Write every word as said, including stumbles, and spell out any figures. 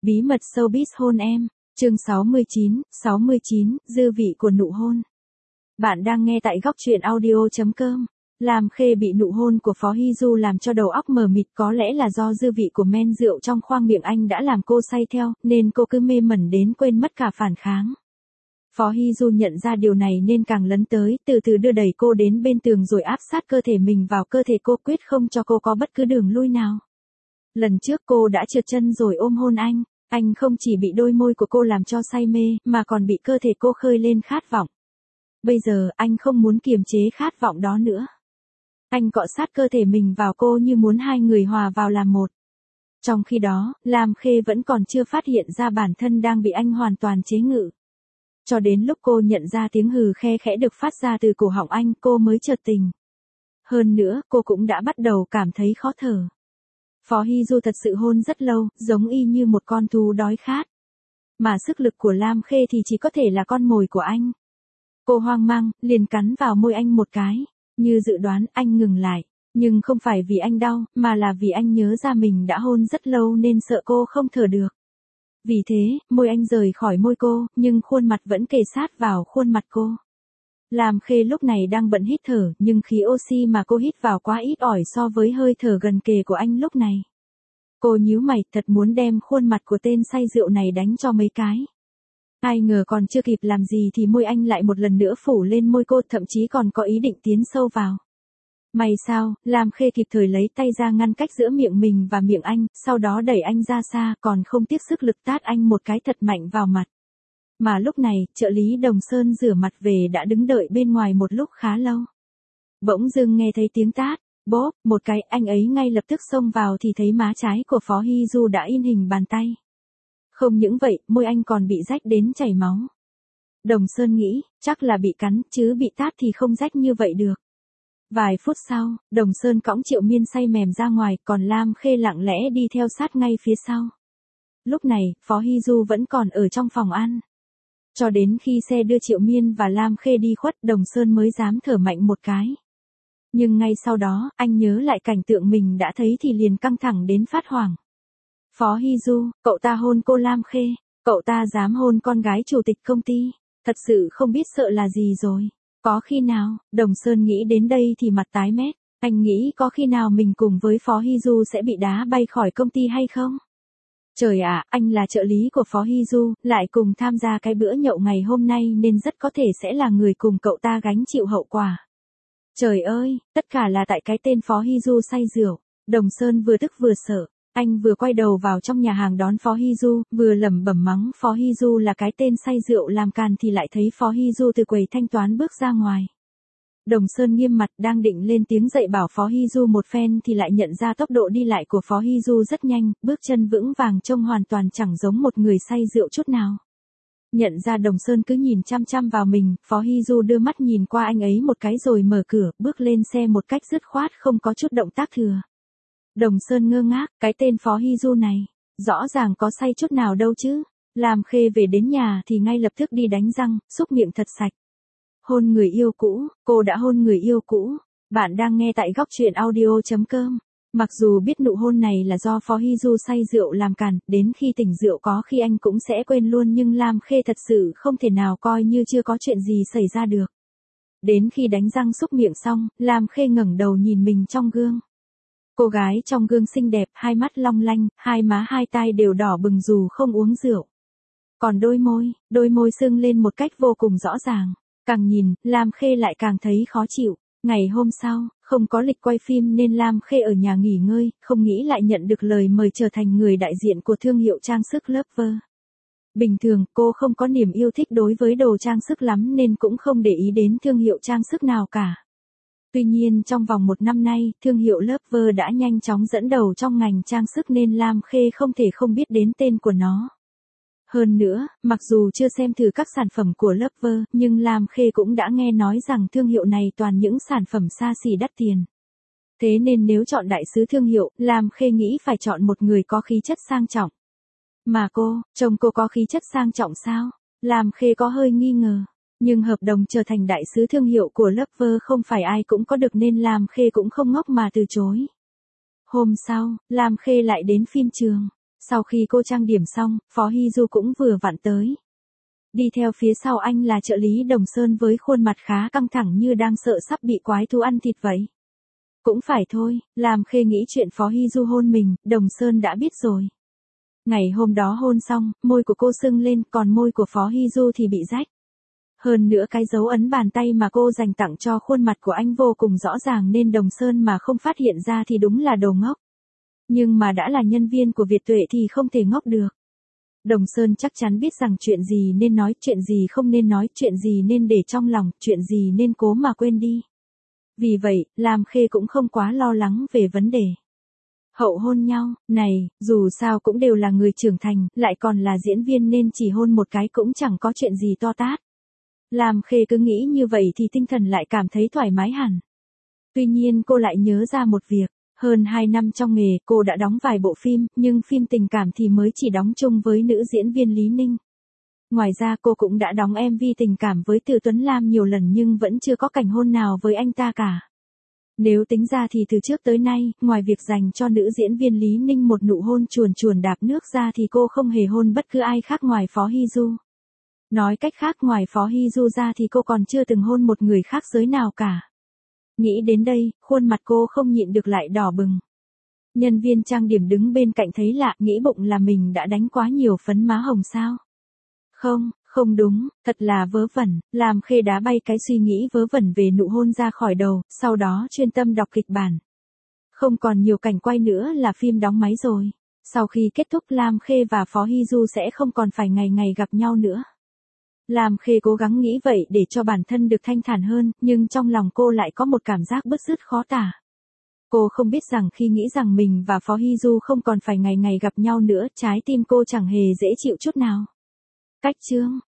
Bí mật showbiz hôn em, chương sáu mươi chín, sáu mươi chín, dư vị của nụ hôn. Bạn đang nghe tại góc truyện audio chấm com. Lam Khê bị nụ hôn của Phó Hy Du làm cho đầu óc mờ mịt, có lẽ là do dư vị của men rượu trong khoang miệng anh đã làm cô say theo, nên cô cứ mê mẩn đến quên mất cả phản kháng. Phó Hy Du nhận ra điều này nên càng lấn tới, từ từ đưa đẩy cô đến bên tường rồi áp sát cơ thể mình vào cơ thể cô, quyết không cho cô có bất cứ đường lui nào. Lần trước cô đã trượt chân rồi ôm hôn anh, anh không chỉ bị đôi môi của cô làm cho say mê, mà còn bị cơ thể cô khơi lên khát vọng. Bây giờ, anh không muốn kiềm chế khát vọng đó nữa. Anh cọ sát cơ thể mình vào cô như muốn hai người hòa vào làm một. Trong khi đó, Lam Khê vẫn còn chưa phát hiện ra bản thân đang bị anh hoàn toàn chế ngự. Cho đến lúc cô nhận ra tiếng hừ khe khẽ được phát ra từ cổ họng anh, cô mới chợt tỉnh. Hơn nữa, cô cũng đã bắt đầu cảm thấy khó thở. Phó Hy Du thật sự hôn rất lâu, giống y như một con thú đói khát. Mà sức lực của Lam Khê thì chỉ có thể là con mồi của anh. Cô hoang mang, liền cắn vào môi anh một cái. Như dự đoán, anh ngừng lại. Nhưng không phải vì anh đau, mà là vì anh nhớ ra mình đã hôn rất lâu nên sợ cô không thở được. Vì thế, môi anh rời khỏi môi cô, nhưng khuôn mặt vẫn kề sát vào khuôn mặt cô. Lam Khê lúc này đang bận hít thở, nhưng khí oxy mà cô hít vào quá ít ỏi so với hơi thở gần kề của anh lúc này. Cô nhíu mày, thật muốn đem khuôn mặt của tên say rượu này đánh cho mấy cái. Ai ngờ còn chưa kịp làm gì thì môi anh lại một lần nữa phủ lên môi cô, thậm chí còn có ý định tiến sâu vào. May sao, Lam Khê kịp thời lấy tay ra ngăn cách giữa miệng mình và miệng anh, sau đó đẩy anh ra xa, còn không tiếc sức lực tát anh một cái thật mạnh vào mặt. Mà lúc này, trợ lý Đồng Sơn rửa mặt về đã đứng đợi bên ngoài một lúc khá lâu. Bỗng dưng nghe thấy tiếng tát, bốp, một cái, anh ấy ngay lập tức xông vào thì thấy má trái của Phó Hy Du đã in hình bàn tay. Không những vậy, môi anh còn bị rách đến chảy máu. Đồng Sơn nghĩ, chắc là bị cắn, chứ bị tát thì không rách như vậy được. Vài phút sau, Đồng Sơn cõng Triệu Miên say mềm ra ngoài, còn Lam Khê lặng lẽ đi theo sát ngay phía sau. Lúc này, Phó Hy Du vẫn còn ở trong phòng ăn. Cho đến khi xe đưa Triệu Miên và Lam Khê đi khuất, Đồng Sơn mới dám thở mạnh một cái. Nhưng ngay sau đó, anh nhớ lại cảnh tượng mình đã thấy thì liền căng thẳng đến phát hoảng. Phó Hy Du, cậu ta hôn cô Lam Khê, cậu ta dám hôn con gái chủ tịch công ty, thật sự không biết sợ là gì rồi. Có khi nào, Đồng Sơn nghĩ đến đây thì mặt tái mét, anh nghĩ có khi nào mình cùng với Phó Hy Du sẽ bị đá bay khỏi công ty hay không? Trời ạ, anh là trợ lý của Phó Hy Du, lại cùng tham gia cái bữa nhậu ngày hôm nay nên rất có thể sẽ là người cùng cậu ta gánh chịu hậu quả. Trời ơi, tất cả là tại cái tên Phó Hy Du say rượu. Đồng Sơn vừa tức vừa sợ, anh vừa quay đầu vào trong nhà hàng đón Phó Hy Du, vừa lẩm bẩm mắng Phó Hy Du là cái tên say rượu làm càn thì lại thấy Phó Hy Du từ quầy thanh toán bước ra ngoài. Đồng Sơn nghiêm mặt đang định lên tiếng dạy bảo Phó Hy Du một phen thì lại nhận ra tốc độ đi lại của Phó Hy Du rất nhanh, bước chân vững vàng trông hoàn toàn chẳng giống một người say rượu chút nào. Nhận ra Đồng Sơn cứ nhìn chăm chăm vào mình, Phó Hy Du đưa mắt nhìn qua anh ấy một cái rồi mở cửa, bước lên xe một cách dứt khoát không có chút động tác thừa. Đồng Sơn ngơ ngác, cái tên Phó Hy Du này, rõ ràng có say chút nào đâu chứ. Lam Khê về đến nhà thì ngay lập tức đi đánh răng, xúc miệng thật sạch. Hôn người yêu cũ, cô đã hôn người yêu cũ. Bạn đang nghe tại góc truyện audio chấm com. Mặc dù biết nụ hôn này là do Phó Hy Du say rượu làm càn, đến khi tỉnh rượu có khi anh cũng sẽ quên luôn, nhưng Lam Khê thật sự không thể nào coi như chưa có chuyện gì xảy ra được. Đến khi đánh răng xúc miệng xong, Lam Khê ngẩng đầu nhìn mình trong gương. Cô gái trong gương xinh đẹp, hai mắt long lanh, hai má hai tai đều đỏ bừng dù không uống rượu. Còn đôi môi, đôi môi sưng lên một cách vô cùng rõ ràng. Càng nhìn, Lam Khê lại càng thấy khó chịu. Ngày hôm sau, không có lịch quay phim nên Lam Khê ở nhà nghỉ ngơi, không nghĩ lại nhận được lời mời trở thành người đại diện của thương hiệu trang sức Lover. Bình thường, cô không có niềm yêu thích đối với đồ trang sức lắm nên cũng không để ý đến thương hiệu trang sức nào cả. Tuy nhiên trong vòng một năm nay, thương hiệu Lover đã nhanh chóng dẫn đầu trong ngành trang sức nên Lam Khê không thể không biết đến tên của nó. Hơn nữa, mặc dù chưa xem thử các sản phẩm của Lover, nhưng Lam Khê cũng đã nghe nói rằng thương hiệu này toàn những sản phẩm xa xỉ đắt tiền. Thế nên nếu chọn đại sứ thương hiệu, Lam Khê nghĩ phải chọn một người có khí chất sang trọng. Mà cô, chồng cô có khí chất sang trọng sao? Lam Khê có hơi nghi ngờ. Nhưng hợp đồng trở thành đại sứ thương hiệu của Lover không phải ai cũng có được nên Lam Khê cũng không ngốc mà từ chối. Hôm sau, Lam Khê lại đến phim trường. Sau khi cô trang điểm xong, Phó Hy Du cũng vừa vặn tới. Đi theo phía sau anh là trợ lý Đồng Sơn với khuôn mặt khá căng thẳng như đang sợ sắp bị quái thú ăn thịt vậy. Cũng phải thôi, làm Khê nghĩ chuyện Phó Hy Du hôn mình, Đồng Sơn đã biết rồi. Ngày hôm đó hôn xong, môi của cô sưng lên, còn môi của Phó Hy Du thì bị rách. Hơn nữa cái dấu ấn bàn tay mà cô dành tặng cho khuôn mặt của anh vô cùng rõ ràng nên Đồng Sơn mà không phát hiện ra thì đúng là đồ ngốc. Nhưng mà đã là nhân viên của Việt Tuệ thì không thể ngốc được. Đồng Sơn chắc chắn biết rằng chuyện gì nên nói, chuyện gì không nên nói, chuyện gì nên để trong lòng, chuyện gì nên cố mà quên đi. Vì vậy, Lam Khê cũng không quá lo lắng về vấn đề hậu hôn nhau. Này, dù sao cũng đều là người trưởng thành, lại còn là diễn viên nên chỉ hôn một cái cũng chẳng có chuyện gì to tát. Lam Khê cứ nghĩ như vậy thì tinh thần lại cảm thấy thoải mái hẳn. Tuy nhiên cô lại nhớ ra một việc. Hơn hai năm trong nghề, cô đã đóng vài bộ phim, nhưng phim tình cảm thì mới chỉ đóng chung với nữ diễn viên Lý Ninh. Ngoài ra cô cũng đã đóng em vê tình cảm với Từ Tuấn Lam nhiều lần nhưng vẫn chưa có cảnh hôn nào với anh ta cả. Nếu tính ra thì từ trước tới nay, ngoài việc dành cho nữ diễn viên Lý Ninh một nụ hôn chuồn chuồn đạp nước ra thì cô không hề hôn bất cứ ai khác ngoài Phó Hy Du. Nói cách khác, ngoài Phó Hy Du ra thì cô còn chưa từng hôn một người khác giới nào cả. Nghĩ đến đây, khuôn mặt cô không nhịn được lại đỏ bừng. Nhân viên trang điểm đứng bên cạnh thấy lạ, nghĩ bụng là mình đã đánh quá nhiều phấn má hồng sao? Không, không đúng, thật là vớ vẩn, làm Khê đá bay cái suy nghĩ vớ vẩn về nụ hôn ra khỏi đầu, sau đó chuyên tâm đọc kịch bản. Không còn nhiều cảnh quay nữa là phim đóng máy rồi. Sau khi kết thúc Lam Khê và Phó Hy Du sẽ không còn phải ngày ngày gặp nhau nữa. Lam Khê cố gắng nghĩ vậy để cho bản thân được thanh thản hơn, nhưng trong lòng cô lại có một cảm giác bứt rứt khó tả. Cô không biết rằng khi nghĩ rằng mình và Phó Hy Du không còn phải ngày ngày gặp nhau nữa, trái tim cô chẳng hề dễ chịu chút nào. Cách chương